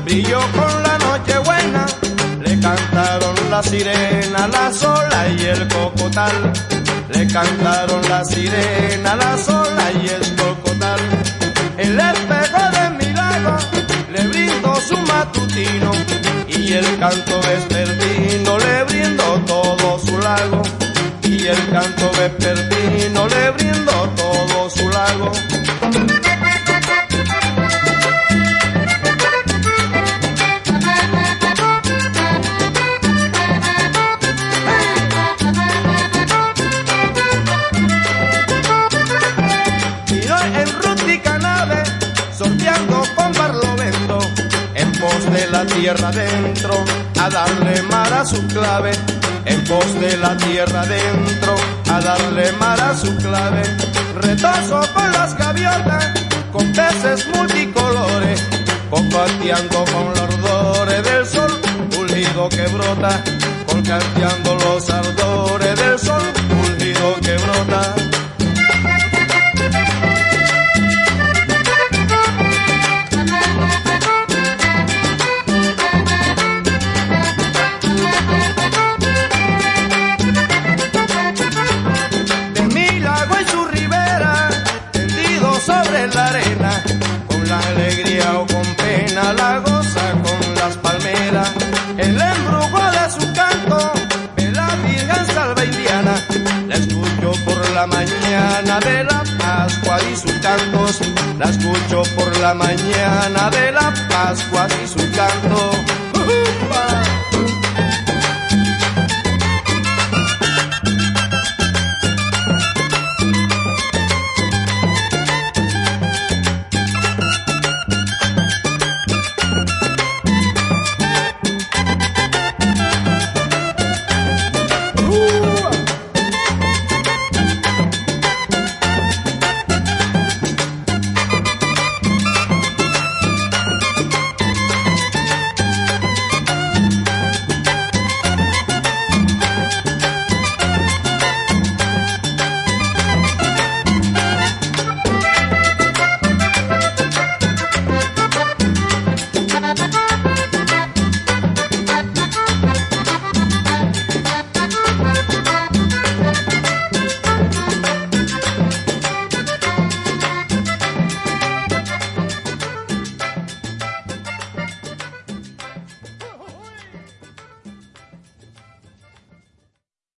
brilló con la noche buena, le cantaron la sirena, la sola y el cocotal. Le cantaron la sirena, la sola y el cocotal. El espejo de mi lago le brindó su matutino y el canto vespertino le brindó todo su lago. Y el canto vespertino le brindó todo su lago. Sorteando con barlovento en pos de la tierra adentro, a darle mar a su clave. En pos de la tierra adentro, a darle mar a su clave. Retozo con las gaviotas, con peces multicolores, coqueteando con los ardores del sol pulido que brota, coqueteando los ardores del sol pulido que brota. Sobre la arena, con la alegría o con pena, la goza con las palmeras. El embrujo de su canto, de la Virgen Salva Indiana, la escucho por la mañana de la Pascua y sus cantos. La escucho por la mañana de la Pascua y sus cantos.